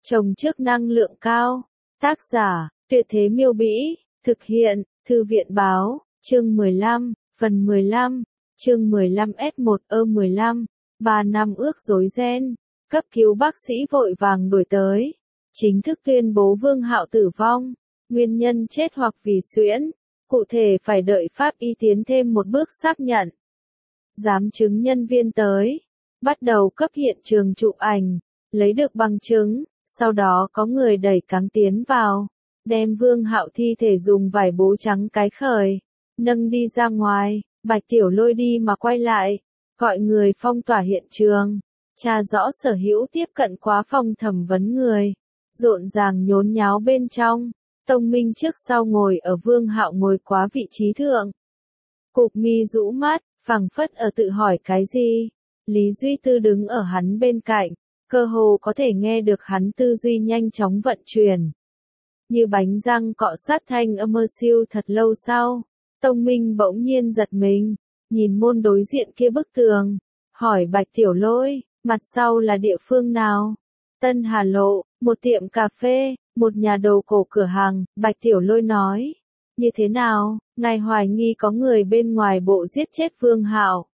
Trồng trước năng lượng cao. Tác giả, Tuyệt Thế Miêu Bĩ. Thực hiện, Thư viện Báo. Chương 15, phần 15. Chương 15S1E15. 3 năm ước rối ren. Cấp cứu bác sĩ vội vàng đuổi tới. Chính thức tuyên bố Vương Hạo tử vong. Nguyên nhân chết hoặc vì suyễn. Cụ thể phải đợi pháp y tiến thêm một bước xác nhận. Giám chứng nhân viên tới. Bắt đầu cấp hiện trường chụp ảnh. Lấy được bằng chứng. Sau đó có người đẩy cáng tiến vào. Đem Vương Hạo thi thể dùng vải bố trắng cái khởi. Nâng đi ra ngoài. Bạch Tiểu Lôi đi mà quay lại. Gọi người phong tỏa hiện trường. Tra rõ sở hữu tiếp cận quá phòng thẩm vấn người. Rộn ràng nhốn nháo bên trong. Tông Minh trước sau ngồi ở Vương Hạo ngồi quá vị trí thượng. Cụp mi rũ mắt, phảng phất ở tự hỏi cái gì. Lý Duy Tư đứng ở hắn bên cạnh, cơ hồ có thể nghe được hắn tư duy nhanh chóng vận chuyển. Như bánh răng cọ sát thanh âm mơ siêu thật lâu sau. Tông Minh bỗng nhiên giật mình, nhìn môn đối diện kia bức tường. Hỏi Bạch Tiểu Lôi, mặt sau là địa phương nào? Tân Hà Lộ, một tiệm cà phê, một nhà đồ cổ cửa hàng. Bạch Tiểu Lôi nói. Như thế nào, ngài hoài nghi có người bên ngoài bộ giết chết Vương Hạo?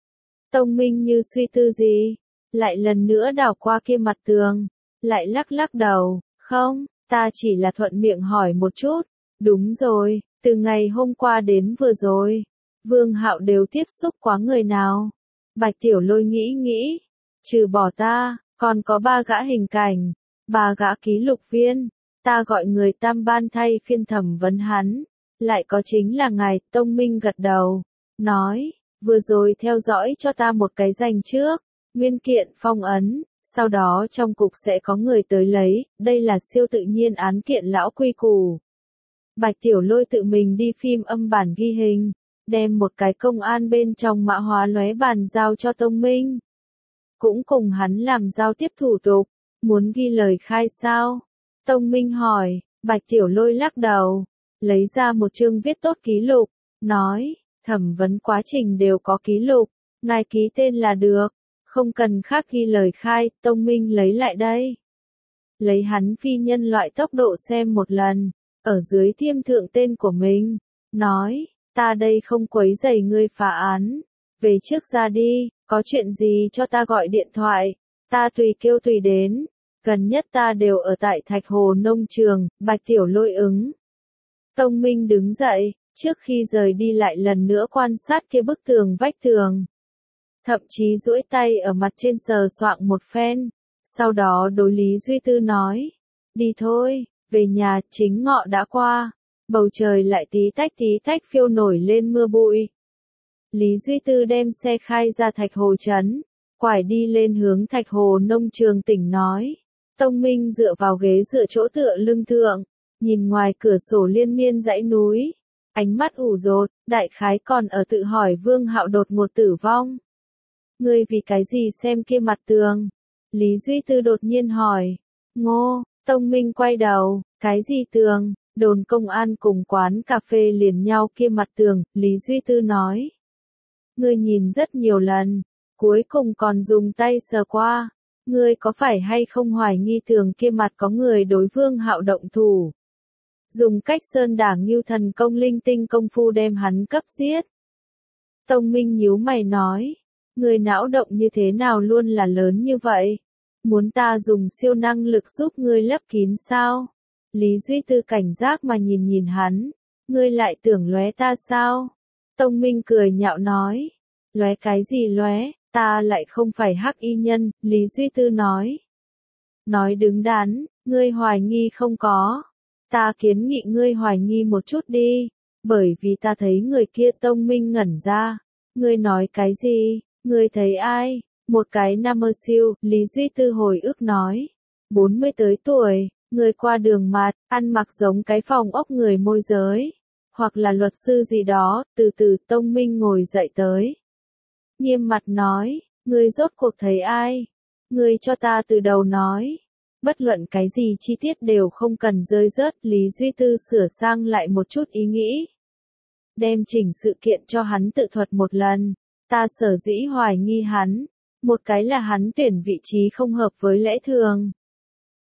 Tông Minh như suy tư gì, lại lần nữa đảo qua kia mặt tường, lại lắc lắc đầu. Không, ta chỉ là thuận miệng hỏi một chút. Đúng rồi, từ ngày hôm qua đến vừa rồi, Vương Hạo đều tiếp xúc quá người nào? Bạch Tiểu Lôi nghĩ nghĩ, trừ bỏ ta, còn có 3 gã hình cảnh, 3 gã ký lục viên. Ta gọi người tam ban thay phiên thẩm vấn hắn. Lại có chính là ngài. Tông Minh gật đầu, nói, vừa rồi theo dõi cho ta một cái danh trước, nguyên kiện phong ấn, sau đó trong cục sẽ có người tới lấy, đây là siêu tự nhiên án kiện lão quy củ. Bạch Tiểu Lôi tự mình đi phim âm bản ghi hình, đem một cái công an bên trong mã hóa lóe bàn giao cho Tông Minh. Cũng cùng hắn làm giao tiếp thủ tục, muốn ghi lời khai sao? Tông Minh hỏi. Bạch Tiểu Lôi lắc đầu, lấy ra một chương viết tốt ký lục, nói, thẩm vấn quá trình đều có ký lục, ngài ký tên là được, không cần khác ghi lời khai. Tông Minh lấy lại đây. Lấy hắn phi nhân loại tốc độ xem một lần, ở dưới tiêm thượng tên của mình, nói, ta đây không quấy rầy ngươi phá án, về trước ra đi, có chuyện gì cho ta gọi điện thoại, ta tùy kêu tùy đến. Gần nhất ta đều ở tại Thạch Hồ nông trường. Bạch Tiểu Lôi ứng. Tông Minh đứng dậy, trước khi rời đi lại lần nữa quan sát kia bức tường vách tường. Thậm chí duỗi tay ở mặt trên sờ soạng một phen. Sau đó đối Lý Duy Tư nói. Đi thôi, về nhà. Chính ngọ đã qua. Bầu trời lại tí tách phiêu nổi lên mưa bụi. Lý Duy Tư đem xe khai ra Thạch Hồ trấn. Quải đi lên hướng Thạch Hồ nông trường tỉnh nói. Tông Minh dựa vào ghế dựa chỗ tựa lưng thượng, nhìn ngoài cửa sổ liên miên dãy núi, ánh mắt ủ rột, đại khái còn ở tự hỏi Vương Hạo đột ngột tử vong. Ngươi vì cái gì xem kia mặt tường? Lý Duy Tư đột nhiên hỏi. Ngô. Tông Minh quay đầu, cái gì tường? Đồn công an cùng quán cà phê liền nhau kia mặt tường. Lý Duy Tư nói. Ngươi nhìn rất nhiều lần, cuối cùng còn dùng tay sờ qua. Ngươi có phải hay không hoài nghi tường kia mặt có người đối Vương Hạo động thủ? Dùng cách sơn đảng như thần công linh tinh công phu đem hắn cấp giết. Tông Minh nhíu mày nói. Người não động như thế nào luôn là lớn như vậy? Muốn ta dùng siêu năng lực giúp ngươi lấp kín sao? Lý Duy Tư cảnh giác mà nhìn hắn. Ngươi lại tưởng lóe ta sao? Tông Minh cười nhạo nói. Lóe cái gì lóe? Ta lại không phải hắc y nhân. Lý Duy Tư nói. Nói đứng đắn, ngươi hoài nghi không có. Ta kiến nghị ngươi hoài nghi một chút đi. Bởi vì ta thấy người kia. Tông Minh ngẩn ra. Ngươi nói cái gì? Ngươi thấy ai? Một cái nam mơ siêu. Lý Duy Tư hồi ức nói. 40 tới tuổi, người qua đường mặt, ăn mặc giống cái phòng ốc người môi giới. Hoặc là luật sư gì đó. Từ từ Tông Minh ngồi dậy tới. Nghiêm mặt nói, ngươi rốt cuộc thấy ai? Ngươi cho ta từ đầu nói. Bất luận cái gì chi tiết đều không cần rơi rớt. Lý Duy Tư sửa sang lại một chút ý nghĩ. Đem chỉnh sự kiện cho hắn tự thuật một lần. Ta sở dĩ hoài nghi hắn. Một cái là hắn tuyển vị trí không hợp với lẽ thường.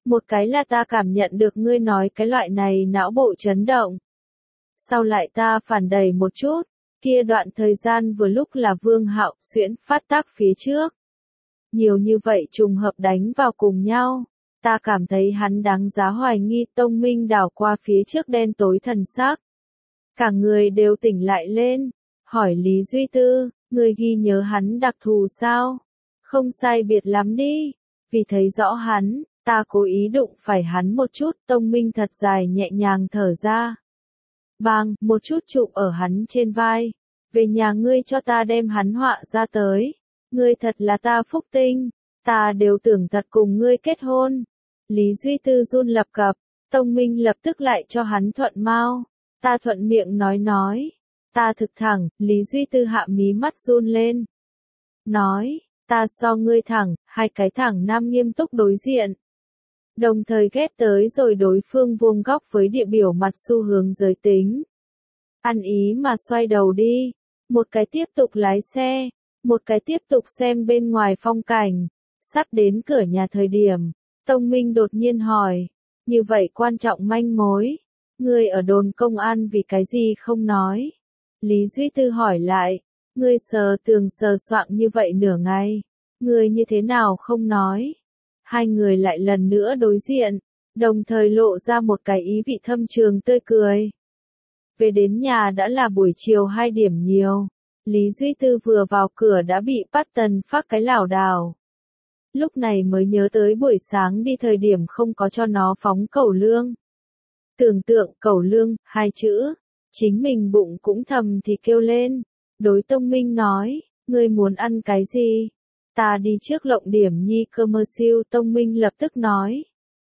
Một cái là ta cảm nhận được ngươi nói cái loại này não bộ chấn động. Sau lại ta phản đẩy một chút, kia đoạn thời gian vừa lúc là Vương Hạo Xuyễn phát tác phía trước. Nhiều như vậy trùng hợp đánh vào cùng nhau, ta cảm thấy hắn đáng giá hoài nghi. Tông Minh đảo qua phía trước đen tối thần sắc. Cả người đều tỉnh lại lên, hỏi Lý Duy Tư, ngươi ghi nhớ hắn đặc thù sao? Không sai biệt lắm đi, vì thấy rõ hắn, ta cố ý đụng phải hắn một chút. Tông Minh thật dài nhẹ nhàng thở ra. Bang, một chút chụp ở hắn trên vai. Về nhà ngươi cho ta đem hắn họa ra tới. Ngươi thật là ta phúc tinh, ta đều tưởng thật cùng ngươi kết hôn. Lý Duy Tư run lập cập, Tông Minh lập tức lại cho hắn thuận mau. Ta thuận miệng nói. Ta thực thẳng, Lý Duy Tư hạ mí mắt run lên. Nói, ta so ngươi thẳng, hai cái thẳng nam nghiêm túc đối diện. Đồng thời ghét tới rồi đối phương vuông góc với địa biểu mặt xu hướng giới tính. Ăn ý mà xoay đầu đi, một cái tiếp tục lái xe, một cái tiếp tục xem bên ngoài phong cảnh. Sắp đến cửa nhà thời điểm, Tông Minh đột nhiên hỏi, như vậy quan trọng manh mối, ngươi ở đồn công an vì cái gì không nói? Lý Duy Tư hỏi lại, ngươi sờ tường sờ soạng như vậy nửa ngày, ngươi như thế nào không nói? Hai người lại lần nữa đối diện, đồng thời lộ ra một cái ý vị thâm trường tươi cười. Về đến nhà đã là buổi chiều 2 điểm nhiều, Lý Duy Tư vừa vào cửa đã bị Patton phát cái lảo đảo. Lúc này mới nhớ tới buổi sáng đi thời điểm không có cho nó phóng cẩu lương. Tưởng tượng cẩu lương, 2 chữ, chính mình bụng cũng thầm thì kêu lên. Đối Tông Minh nói, ngươi muốn ăn cái gì? Ta đi trước lộng điểm nhi commercial. Tông Minh lập tức nói.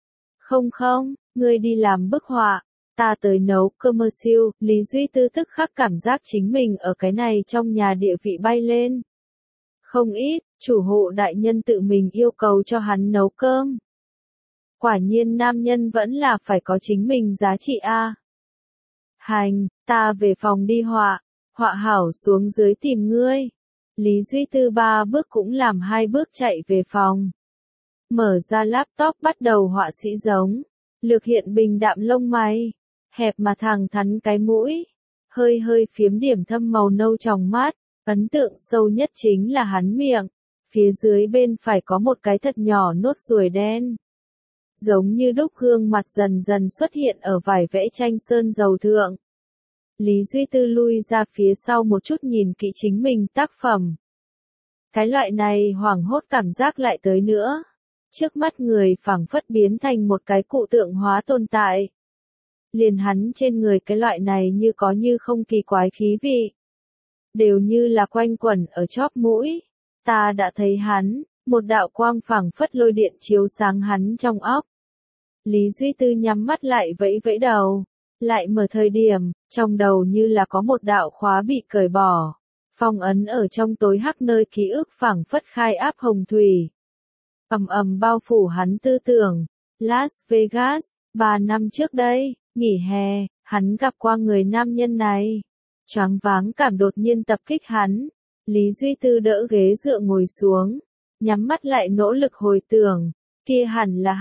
Không, ngươi đi làm bức họa, ta tới nấu commercial. Lý Duy Tư tức khắc cảm giác chính mình ở cái này trong nhà địa vị bay lên. Không ít, chủ hộ đại nhân tự mình yêu cầu cho hắn nấu cơm. Quả nhiên nam nhân vẫn là phải có chính mình giá trị a. Hành, ta về phòng đi họa hảo xuống dưới tìm ngươi. Lý Duy Tư 3 bước cũng làm 2 bước chạy về phòng. Mở ra laptop bắt đầu họa sĩ giống. Lược Hiện bình đạm lông mày, hẹp mà thẳng thắn cái mũi, hơi phiếm điểm thâm màu nâu trong mắt. Ấn tượng sâu nhất chính là hắn miệng, phía dưới bên phải có một cái thật nhỏ nốt ruồi đen. Giống như đúc gương mặt dần dần xuất hiện ở vải vẽ tranh sơn dầu thượng. Lý Duy Tư lui ra phía sau một chút nhìn kỹ chính mình tác phẩm. Cái loại này hoảng hốt cảm giác lại tới nữa. Trước mắt người phảng phất biến thành một cái cụ tượng hóa tồn tại. Liền hắn trên người cái loại này như có như không kỳ quái khí vị. Đều như là quanh quẩn ở chóp mũi. Ta đã thấy hắn, một đạo quang phảng phất lôi điện chiếu sáng hắn trong óc. Lý Duy Tư nhắm mắt lại vẫy đầu. Lại mở thời điểm, trong đầu như là có một đạo khóa bị cởi bỏ. Phong ấn ở trong tối hắc nơi ký ức phảng phất khai áp hồng thủy. Ầm bao phủ hắn tư tưởng. Las Vegas, 3 năm trước đây, nghỉ hè, hắn gặp qua người nam nhân này. Choáng váng cảm đột nhiên tập kích hắn. Lý Duy Tư đỡ ghế dựa ngồi xuống, nhắm mắt lại nỗ lực hồi tưởng. Kia hẳn là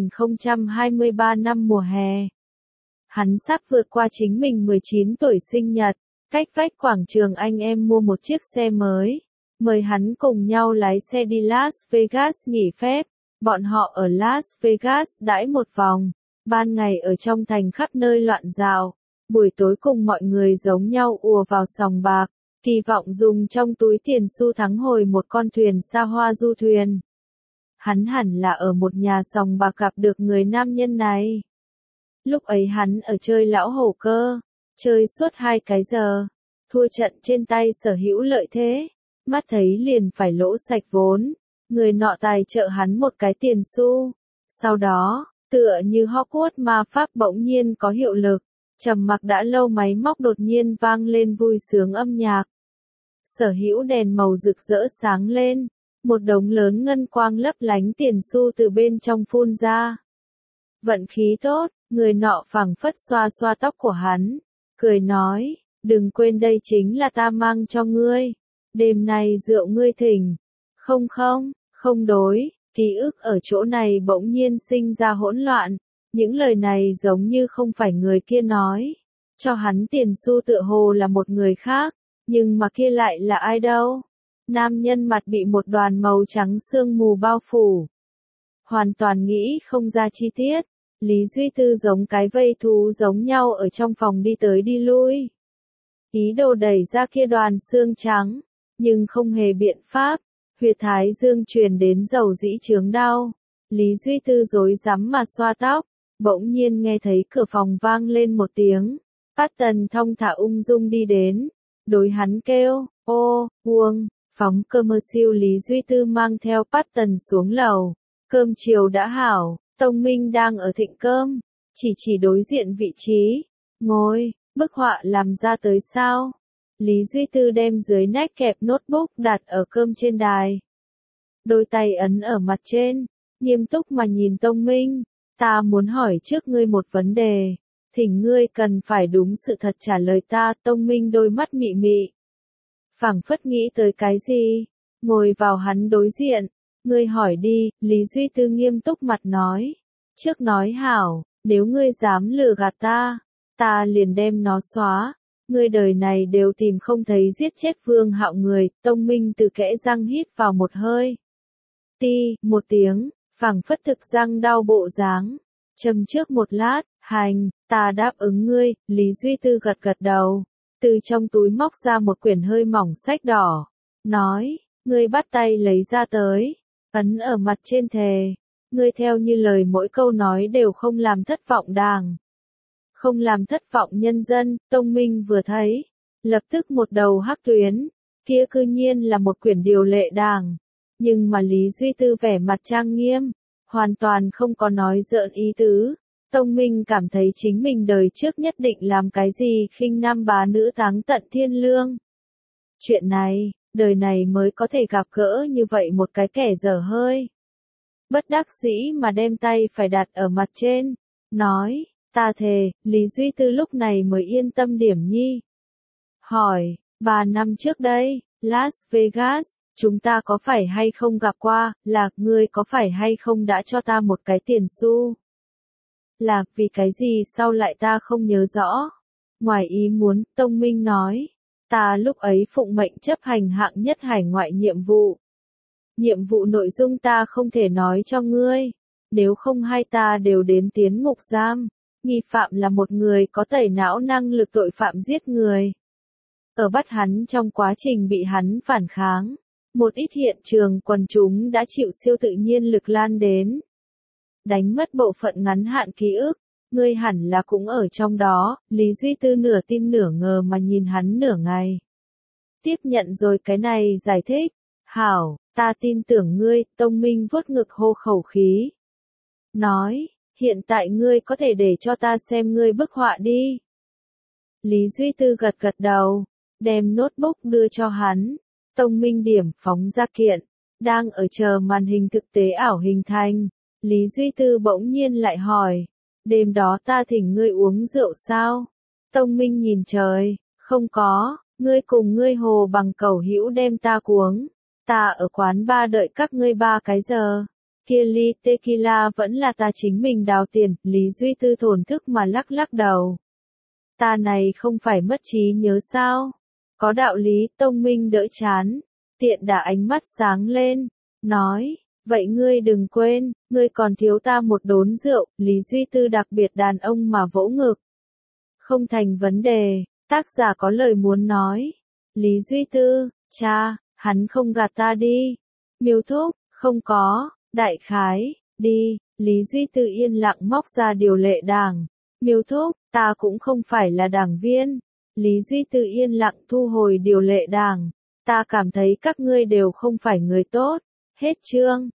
2023 năm mùa hè. Hắn sắp vượt qua chính mình 19 tuổi sinh nhật, cách vách quảng trường anh em mua một chiếc xe mới, mời hắn cùng nhau lái xe đi Las Vegas nghỉ phép. Bọn họ ở Las Vegas đãi một vòng, ban ngày ở trong thành khắp nơi loạn dạo, buổi tối cùng mọi người giống nhau ùa vào sòng bạc, kỳ vọng dùng trong túi tiền xu thắng hồi một con thuyền xa hoa du thuyền. Hắn hẳn là ở một nhà sòng bạc gặp được người nam nhân này. Lúc ấy hắn ở chơi lão hổ cơ, chơi suốt 2 cái giờ, thua trận trên tay sở hữu lợi thế, mắt thấy liền phải lỗ sạch vốn, người nọ tài trợ hắn một cái tiền xu. Sau đó, tựa như Hogwarts ma pháp bỗng nhiên có hiệu lực, trầm mặc đã lâu máy móc đột nhiên vang lên vui sướng âm nhạc. Sở hữu đèn màu rực rỡ sáng lên, một đống lớn ngân quang lấp lánh tiền xu từ bên trong phun ra. Vận khí tốt, người nọ phảng phất xoa xoa tóc của hắn, cười nói, đừng quên đây chính là ta mang cho ngươi, đêm nay rượu ngươi thỉnh. Không đối, Ký ức ở chỗ này bỗng nhiên sinh ra hỗn loạn, những lời này giống như không phải người kia nói. Cho hắn tiền xu tựa hồ là một người khác, nhưng mà kia lại là ai đâu? Nam nhân mặt bị một đoàn màu trắng sương mù bao phủ. Hoàn toàn nghĩ không ra chi tiết, Lý Duy Tư giống cái vây thú giống nhau ở trong phòng đi tới đi lui. Ý đồ đẩy ra kia đoàn xương trắng, nhưng không hề biện pháp, huyệt thái dương truyền đến dầu dĩ chướng đau. Lý Duy Tư rối rắm mà xoa tóc, bỗng nhiên nghe thấy cửa phòng vang lên một tiếng. Patton thong thả ung dung đi đến, đối hắn kêu, ô, Uông, phóng commercial. Lý Duy Tư mang theo Patton xuống lầu, cơm chiều đã hảo, Tông Minh đang ở thịnh cơm, chỉ đối diện vị trí, ngồi, bức họa làm ra tới sao? Lý Duy Tư đem dưới nách kẹp notebook đặt ở cơm trên đài. Đôi tay ấn ở mặt trên, nghiêm túc mà nhìn Tông Minh, ta muốn hỏi trước ngươi một vấn đề, thỉnh ngươi cần phải đúng sự thật trả lời ta. Tông Minh đôi mắt mị mị, phảng phất nghĩ tới cái gì, ngồi vào hắn đối diện, ngươi hỏi đi. Lý Duy Tư nghiêm túc mặt nói, trước nói hảo, nếu ngươi dám lừa gạt ta liền đem nó xóa. Ngươi đời này đều tìm không thấy giết chết Vương Hạo người. Tông Minh từ kẽ răng hít vào một hơi. Ti, một tiếng, phảng phất thực răng đau bộ dáng. Châm trước một lát, hành, ta đáp ứng ngươi. Lý Duy Tư gật gật đầu, từ trong túi móc ra một quyển hơi mỏng sách đỏ, nói, ngươi bắt tay lấy ra tới, ấn ở mặt trên thề, ngươi theo như lời mỗi câu nói đều không làm thất vọng Đảng, không làm thất vọng nhân dân. Tông Minh vừa thấy, lập tức một đầu hắc tuyến, kia cư nhiên là một quyển điều lệ Đảng, nhưng mà Lý Duy Tư vẻ mặt trang nghiêm, hoàn toàn không có nói giỡn ý tứ. Tông Minh cảm thấy chính mình đời trước nhất định làm cái gì khinh nam bá nữ táng tận thiên lương. Chuyện này, đời này mới có thể gặp gỡ như vậy một cái kẻ dở hơi. Bất đắc dĩ mà đem tay phải đặt ở mặt trên, nói, ta thề. Lý Duy Tư lúc này mới yên tâm điểm nhi. Hỏi, 3 năm trước đây, Las Vegas, chúng ta có phải hay không gặp qua, là, ngươi có phải hay không đã cho ta một cái tiền xu? Là, vì cái gì sao lại ta không nhớ rõ? Ngoài ý muốn, Tông Minh nói, ta lúc ấy phụng mệnh chấp hành hạng nhất hải ngoại nhiệm vụ. Nhiệm vụ nội dung ta không thể nói cho ngươi, nếu không hai ta đều đến tiến ngục giam. Nghi phạm là một người có tẩy não năng lực tội phạm giết người. Ở bắt hắn trong quá trình bị hắn phản kháng, một ít hiện trường quần chúng đã chịu siêu tự nhiên lực lan đến. Đánh mất bộ phận ngắn hạn ký ức, ngươi hẳn là cũng ở trong đó. Lý Duy Tư nửa tin nửa ngờ mà nhìn hắn nửa ngày. Tiếp nhận rồi cái này giải thích, hảo, ta tin tưởng ngươi. Tông Minh vuốt ngực hô khẩu khí, nói, hiện tại ngươi có thể để cho ta xem ngươi bức họa đi. Lý Duy Tư gật gật đầu, đem notebook đưa cho hắn. Tông Minh điểm phóng ra kiện, đang ở chờ màn hình thực tế ảo hình thành. Lý Duy Tư bỗng nhiên lại hỏi, đêm đó ta thỉnh ngươi uống rượu sao? Tông Minh nhìn trời, không có, ngươi cùng ngươi Hồ Bằng cẩu hữu đem ta cuống. Ta ở quán bar đợi các ngươi 3 cái giờ. Kia ly tequila vẫn là ta chính mình đào tiền. Lý Duy Tư thổn thức mà lắc lắc đầu. Ta này không phải mất trí nhớ sao? Có đạo lý. Tông Minh đỡ chán, tiện đà ánh mắt sáng lên, nói, vậy ngươi đừng quên, ngươi còn thiếu ta một đốn rượu. Lý Duy Tư đặc biệt đàn ông mà vỗ ngực. Không thành vấn đề, tác giả có lời muốn nói. Lý Duy Tư, cha, hắn không gạt ta đi. Miêu Thúc, không có, đại khái, đi. Lý Duy Tư yên lặng móc ra điều lệ Đảng. Miêu Thúc, ta cũng không phải là đảng viên. Lý Duy Tư yên lặng thu hồi điều lệ Đảng. Ta cảm thấy các ngươi đều không phải người tốt. Hết chương.